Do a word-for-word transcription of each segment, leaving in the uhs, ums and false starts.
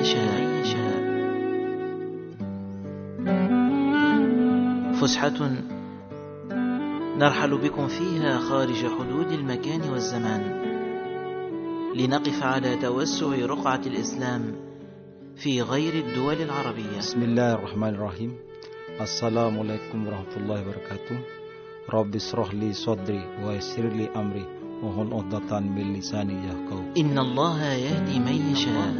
يشاء. فسحة نرحل بكم فيها خارج حدود المكان والزمان، لنقف على توسع رقعة الإسلام في غير الدول العربية. بسم الله الرحمن الرحيم. السلام عليكم ورحمة الله وبركاته. رب اشرح لي صدري ويسر لي أمري واحلل عقدة من لساني يفقهوا. إن الله يهدي من يشاء.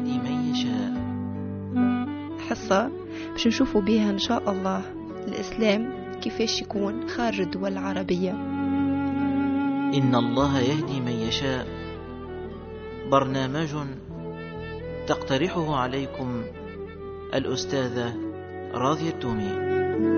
حصة باش نشوفوا بيها إن شاء الله الإسلام كيفاش يكون خارج الدول العربية. إن الله يهدي من يشاء، برنامج تقترحه عليكم الأستاذة راضية التومي.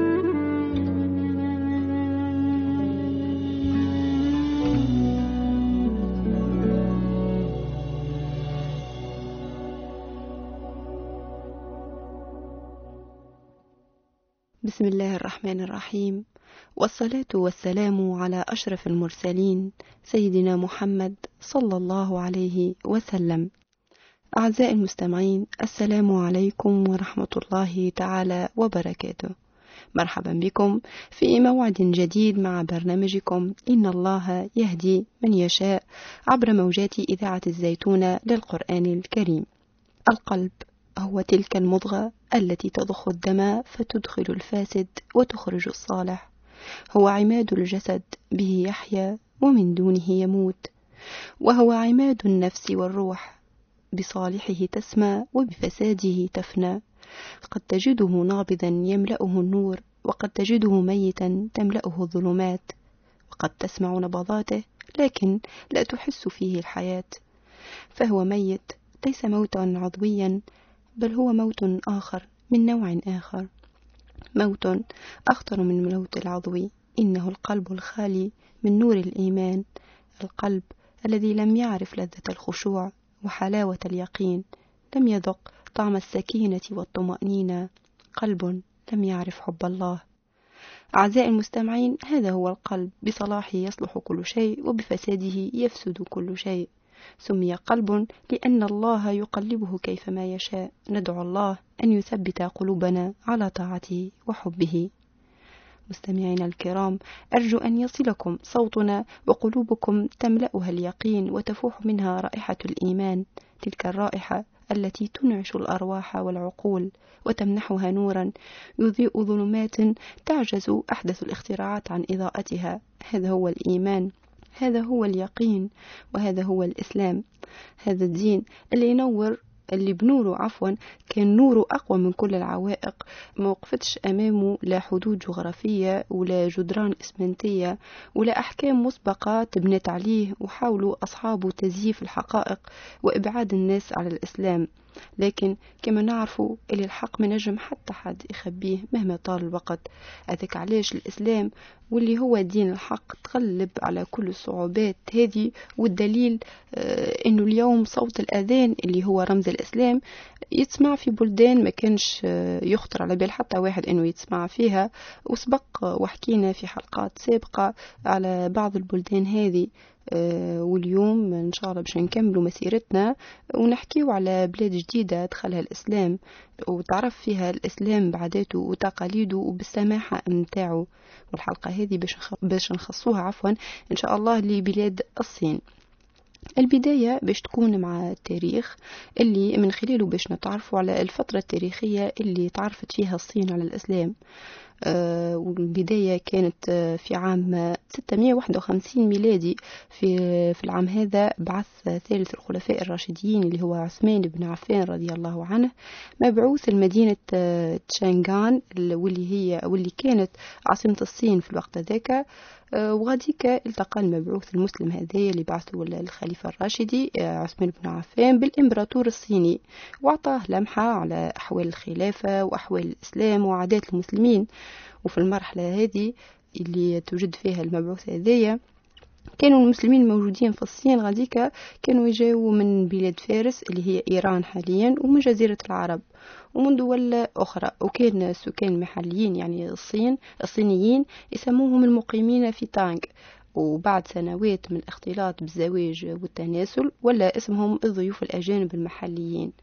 بسم الله الرحمن الرحيم، والصلاة والسلام على أشرف المرسلين سيدنا محمد صلى الله عليه وسلم. أعزائي المستمعين، السلام عليكم ورحمة الله تعالى وبركاته. مرحبا بكم في موعد جديد مع برنامجكم إن الله يهدي من يشاء عبر موجات إذاعة الزيتونة للقرآن الكريم. القلب هو تلك المضغة التي تضخ الدم فتدخل الفاسد وتخرج الصالح، هو عماد الجسد، به يحيا ومن دونه يموت، وهو عماد النفس والروح، بصالحه تسمى وبفساده تفنى. قد تجده نابضا يملأه النور، وقد تجده ميتا تملأه الظلمات، وقد تسمع نبضاته لكن لا تحس فيه الحياة، فهو ميت، ليس موتا عضويا، بل هو موت آخر من نوع آخر، موت أخطر من الموت العضوي. إنه القلب الخالي من نور الإيمان، القلب الذي لم يعرف لذة الخشوع وحلاوة اليقين، لم يذق طعم السكينة والطمأنينة، قلب لم يعرف حب الله. أعزائي المستمعين، هذا هو القلب، بصلاحه يصلح كل شيء وبفساده يفسد كل شيء. سمي قلب لأن الله يقلبه كيفما يشاء. ندعو الله أن يثبت قلوبنا على طاعته وحبه. مستمعينا الكرام، أرجو أن يصلكم صوتنا وقلوبكم تملأها اليقين وتفوح منها رائحة الإيمان، تلك الرائحة التي تنعش الأرواح والعقول وتمنحها نورا يضيء ظلمات تعجز أحدث الاختراعات عن إضاءتها. هذا هو الإيمان، هذا هو اليقين، وهذا هو الإسلام. هذا الدين اللي ينور، اللي بنوره عفوا كان نوره أقوى من كل العوائق، ما وقفتش أمامه لا حدود جغرافية ولا جدران إسمنتية ولا أحكام مسبقة تبنت عليه وحاولوا أصحابه تزييف الحقائق وإبعاد الناس على الإسلام. لكن كما نعرفوا اللي الحق ما نجم حتى حد يخبيه مهما طال الوقت. هذاك علاش الإسلام واللي هو دين الحق تغلب على كل الصعوبات هذه، والدليل آه إنه اليوم صوت الأذان اللي هو رمز الإسلام يتسمع في بلدان ما كانش آه يخطر على بال حتى واحد إنه يتسمع فيها. وسبق وحكينا في حلقات سابقة على بعض البلدان هذه، آه واليوم إن شاء الله باش نكملوا مسيرتنا ونحكيو على بلاد جديدة دخلها الإسلام وتعرف فيها الإسلام بعاداته وتقاليده وبالسماحة متاعه. والحلقة هذه باش باش نخصوها عفوا إن شاء الله لبلاد الصين. البداية باش تكون مع التاريخ اللي من خلاله باش نتعرفوا على الفترة التاريخية اللي تعرفت فيها الصين على الإسلام. آه والبداية كانت آه في عام ستمائة وواحد وخمسين ميلادي. في في العام هذا بعث ثالث الخلفاء الراشدين اللي هو عثمان بن عفان رضي الله عنه مبعوث المدينة آه تشانغان واللي هي واللي كانت عاصمة الصين في الوقت ذاك. آه وغاديك التقى المبعوث المسلم هذا اللي بعثه الخليفة الراشدي آه عثمان بن عفان بالإمبراطور الصيني، وأعطاه لمحة على أحوال الخلافة وأحوال الإسلام وعادات المسلمين. وفي المرحلة هذه اللي توجد فيها المبعوث هذايا كانوا المسلمين الموجودين في الصين غاديكا كانوا يجاوا من بلاد فارس اللي هي إيران حاليا ومن جزيرة العرب ومن دول أخرى. وكان السكان المحليين يعني الصين الصينيين يسموهم المقيمين في تانغ. وبعد سنوات من الاختلاط بالزواج والتناسل ولا اسمهم الضيوف الأجانب المحليين.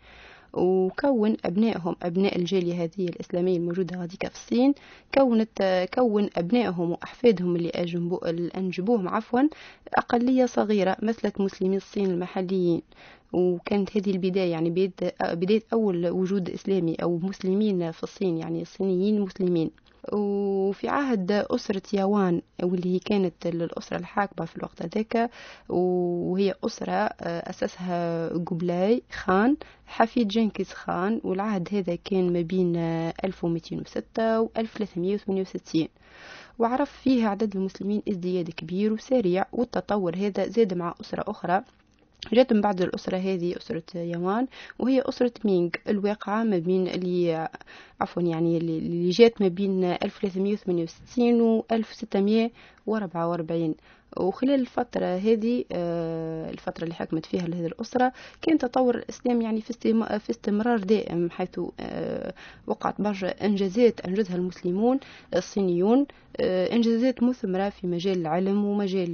وكون أبنائهم أبناء الجالية هذه الإسلامية الموجودة هذيك في الصين، كونت كون أبنائهم وأحفادهم اللي أنجبو أنجبوهم عفوا أقلية صغيرة مثلت مسلمي الصين المحليين. وكانت هذه البداية يعني بداية أول وجود إسلامي أو مسلمين في الصين، يعني الصينيين مسلمين. وفي عهد أسرة يوان واللي هي كانت الأسرة الحاكمة في الوقت هذاك، وهي أسرة أسسها قبلاي خان حفيد جنكيز خان، والعهد هذا كان ما بين ألف ومئتين وستة و ألف وثلاثمئة وثمانية وستين، وعرف فيه عدد المسلمين ازدياد كبير وسريع. والتطور هذا زاد مع أسرة أخرى جات من بعد الأسرة هذه، أسرة يوان، وهي أسرة مينغ الواقعة ما بين اللي عفوا يعني اللي جات ما بين ألف وثلاثمئة وثمانية وستين و ألف وستمئة وأربعة وأربعين. وخلال الفترة هذه الفترة اللي حكمت فيها هذه الأسرة كان تطور الإسلام يعني في استمرار دائم، حيث وقعت برشا إنجازات أنجزها المسلمون الصينيون، إنجازات مثمرة في مجال العلم ومجال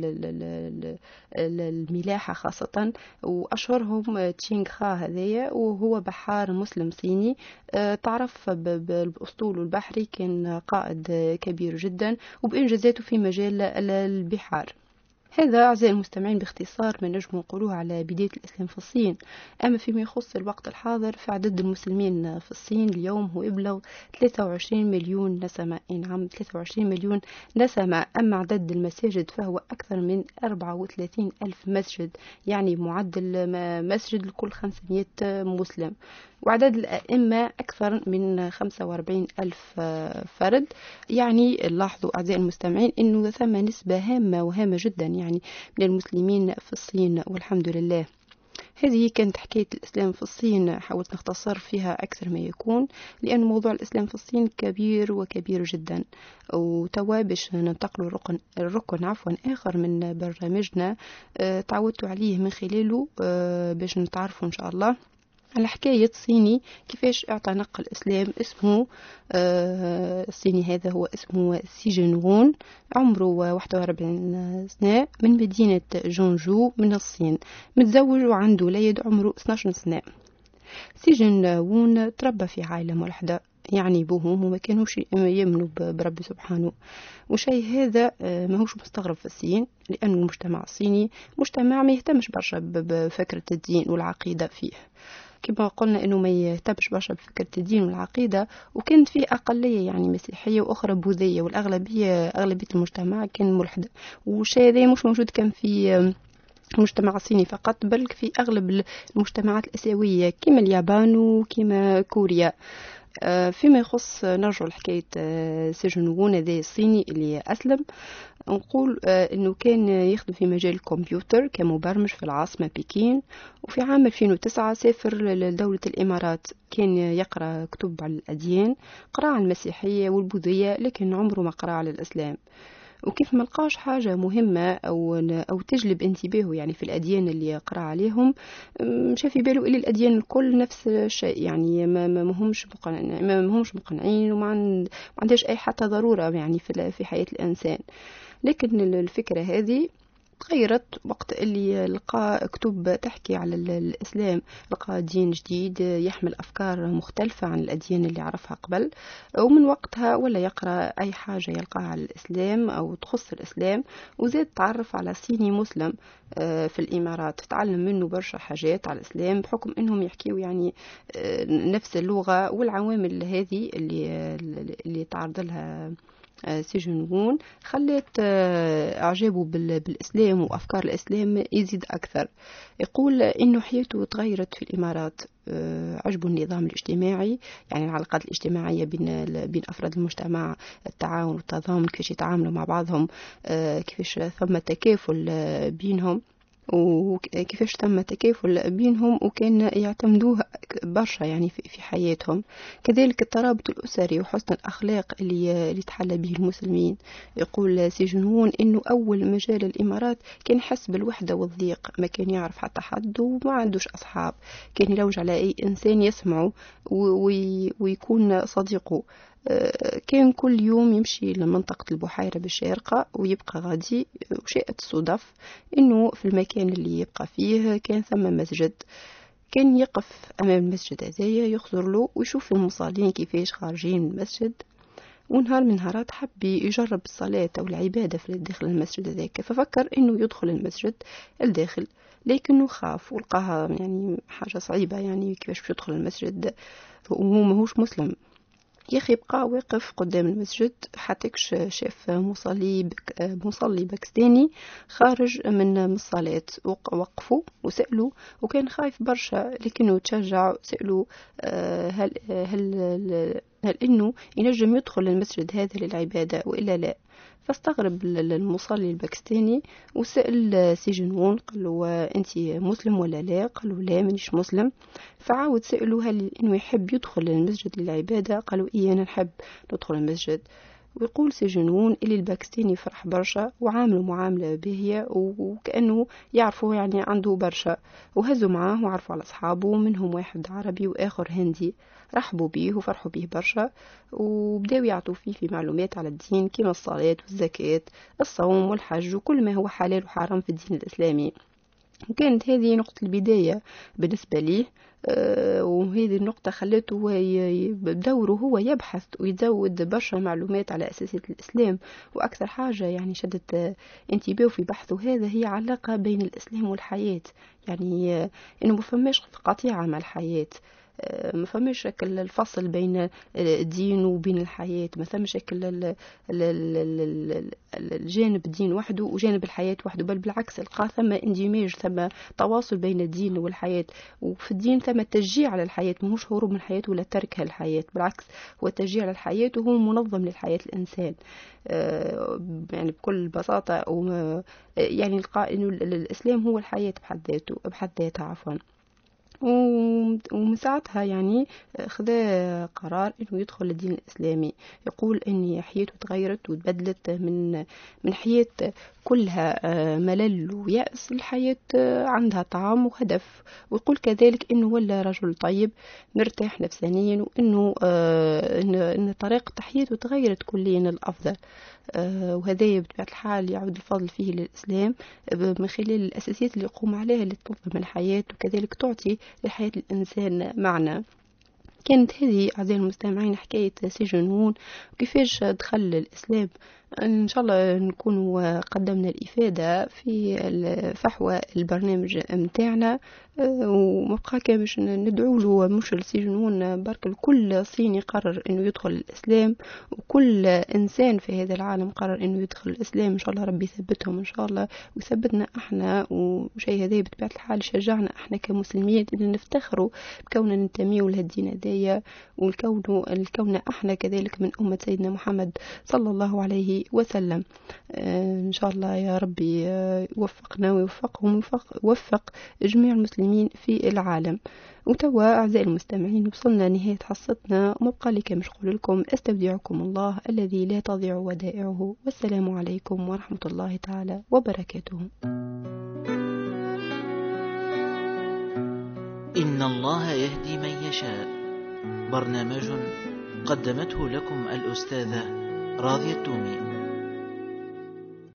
الملاحة خاصة، وأشهرهم تشينغ خا هذايا، وهو بحار مسلم صيني تعرف بالأسطول البحري، كان قائد كبير جدا وبإنجازاته في مجال البحار. هذا أعزائي المستمعين باختصار ما نجم نقولوه على بداية الإسلام في الصين. أما فيما يخص الوقت الحاضر فعدد المسلمين في الصين اليوم هو يبلغ ثلاثة وعشرين مليون نسمة. نعم ثلاثة وعشرين مليون نسمة. أما عدد المساجد فهو أكثر من أربعة وثلاثين ألف مسجد، يعني معدل مسجد لكل خمسمئة مسلم. وعدد الأئمة أكثر من خمسة وأربعين ألف فرد. يعني لاحظوا أعزائي المستمعين أنه ثم نسبة هامة وهامة جدا يعني من المسلمين في الصين، والحمد لله. هذه كانت حكاية الإسلام في الصين، حاولت نختصر فيها أكثر ما يكون، لأن موضوع الإسلام في الصين كبير وكبير جدا. وتوا باش ننتقل الركن, الركن عفوا آخر من برنامجنا أه تعودت عليه من خلاله أه باش نتعرفوا إن شاء الله على حكاية صيني كيفاش اعتنق الإسلام. اسمه آه الصيني هذا هو اسمه سي جنغون، عمره واحد وأربعين سنة، من مدينة جونجو من الصين، متزوج وعنده ولد عمره اثنتي عشرة سنة. سي جنغون تربى في عائلة ملحدة، يعني بوهم وما كانوش يؤمنوا برب سبحانه. وشيء هذا ما هوش مستغرب في الصين، لأن المجتمع الصيني مجتمع ما يهتمش برشا بفكرة الدين والعقيدة فيه، كما قلنا انه ما يهتمش برشا بفكرة الدين والعقيدة. وكانت فيه اقلية يعني مسيحية واخرى بوذية، والاغلبية اغلبية المجتمع كان ملحد. والشيء هذا مش موجود كان في المجتمع الصيني فقط، بل في اغلب المجتمعات الاسيوية كما اليابان وكما كوريا. فيما يخص نرجع لحكاية سي جنغون هذا الصيني اللي أسلم، نقول أنه كان يخدم في مجال الكمبيوتر كمبرمج في العاصمة بكين. وفي عام ألفين وتسعة سافر لدولة الإمارات، كان يقرأ كتب على الأديان، قرأ على المسيحية والبوذية، لكن عمره ما قرأ على الإسلام. وكيف ما لقاش حاجة مهمة أو أو تجلب انتباهه يعني في الأديان اللي قرأ عليهم، مشى في باله إلى الأديان الكل نفس الشيء، يعني ما ما همش مقنعين ما همش مقنعين وما عندهاش أي حتى ضرورة يعني في في حياة الإنسان. لكن الفكرة هذه تغيرت وقت اللي لقى كتب تحكي على الإسلام، لقى دين جديد يحمل أفكار مختلفة عن الأديان اللي عرفها قبل. ومن وقتها ولا يقرأ أي حاجة يلقاها على الإسلام أو تخص الإسلام. وزاد تعرف على صيني مسلم في الإمارات، تعلم منه برشا حاجات على الإسلام بحكم أنهم يحكيوا يعني نفس اللغة. والعوامل هذه اللي اللي تعرض لها سي جنغون خلت اعجابه بالاسلام وافكار الاسلام يزيد اكثر. يقول انه حياته تغيرت في الامارات، عجبه النظام الاجتماعي، يعني العلاقات الاجتماعيه بين بين افراد المجتمع، التعاون والتضامن، كيفاش يتعاملوا مع بعضهم، كيفاش ثم تكافل بينهم وكيفاش تم تكافل بينهم، وكان يعتمدوه برشا يعني في حياتهم. كذلك الترابط الأسري وحسن الأخلاق اللي اللي تحلى به المسلمين. يقول سي جنغون إنه أول ما جاء الإمارات كان يحس بالوحدة والضيق، ما كان يعرف حتى حد وما عندوش أصحاب، كان يلوج على أي إنسان يسمعه ويكون صديقه. كان كل يوم يمشي لمنطقة البحيرة بالشارقة ويبقى غادي، وشاءت الصدف إنه في المكان اللي يبقى فيه كان ثم مسجد. كان يقف أمام المسجد هذايا يخزر له ويشوف المصلين كيفاش خارجين من المسجد، ونهار من نهارات حب يجرب الصلاة أو العبادة في داخل المسجد هذاك، ففكر إنه يدخل المسجد الداخل، لكنه خاف ولقاها يعني حاجة صعيبة، يعني كيفاش باش يدخل المسجد وهو ماهوش مسلم. يا أخي بقى واقف قدام المسجد حتى شاف مصلي بك مصلي باكستاني خارج من الصلاة، وقفوا وسألوا وكان خايف برشا، لكنه تشجع سألوا هل هل هل إنه ينجم يدخل المسجد هذا للعبادة وإلا لا. فاستغرب المصلي الباكستاني وسأل سي جنون، قال له أنت مسلم ولا لا؟ قال له لا مانيش مسلم. فعاود سأله هل إنه يحب يدخل المسجد للعبادة؟ قالوا إيه أنا نحب ندخل المسجد. ويقول سي جنون اللي الباكستاني فرح برشا وعامله معاملة باهية وكأنه يعرفه يعني عنده برشا، وهزوا معاه وعرفوا على أصحابه، منهم واحد عربي وآخر هندي، رحبوا بيه وفرحوا بيه برشا وبداو يعطوا فيه في معلومات على الدين كما الصلاة والزكاة الصوم والحج وكل ما هو حلال وحرام في الدين الإسلامي. وكانت هذه نقطة البداية بالنسبة لي، أه وهذه النقطة خلته هو بدوره هو يبحث ويزود برشا معلومات على أساسية الإسلام. وأكثر حاجة يعني شدت انتباهه في بحثه هذا هي علاقة بين الإسلام والحياة، يعني أه إنه مفهمش قطيعة مع الحياة، ما فماش شكل الفصل بين الدين وبين الحياة، ما فماش شكل الجانب الدين وحده وجانب الحياة وحده، بل بالعكس القى ثم اندماج، ثم تواصل بين الدين والحياة. وفي الدين ثم تشجيع على الحياة، ماهوش هروب من الحياة ولا تركها الحياة، بالعكس هو تشجيع على الحياة وهو منظم للحياة الإنسان. يعني بكل بساطة يعني القاء إنه الإسلام هو الحياة بحد ذاته بحد ذاتها عفوا. ومن ساعتها يعني خذا قرار انه يدخل الدين الاسلامي، يقول ان حياته تغيرت وتبدلت من من حياة كلها ملل ويأس الحياة عندها طعم وهدف. ويقول كذلك انه ولا رجل طيب مرتاح نفسانيا، وانه ان طريقة حياته تغيرت كليا للافضل. وهذا بطبيعة الحال يعود الفضل فيه للإسلام من خلال الأساسيات اللي يقوم عليها اللي تنظم الحياة وكذلك تعطي لحياة الإنسان معنى. كانت هذه أعزائي المستمعين حكاية سي جنون وكيفاش دخل الإسلام. إن شاء الله نكون قدمنا الإفادة في فحوى البرنامج متاعنا، ومبقى كامش ندعو له مش لسي جنون برك الكل صيني قرر إنه يدخل الإسلام، وكل إنسان في هذا العالم قرر إنه يدخل الإسلام. إن شاء الله ربي يثبتهم إن شاء الله ويثبتنا إحنا، وشيء هذا بطبيعة الحال شجعنا إحنا كمسلمين إن نفتخروا بكوننا ننتمي لهالدين هذايا، والكون الكون إحنا كذلك من أمة سيدنا محمد صلى الله عليه وسلم. إن شاء الله يا ربي يوفقنا ويوفقهم ويوفق جميع المسلمين في العالم. وتوا أعزائي المستمعين وصلنا نهاية حصتنا، ومبقى لي كمش قول لكم استودعكم الله الذي لا تضيع ودائعه، والسلام عليكم ورحمة الله تعالى وبركاته. إن الله يهدي من يشاء، برنامج قدمته لكم الأستاذة راضية التومي.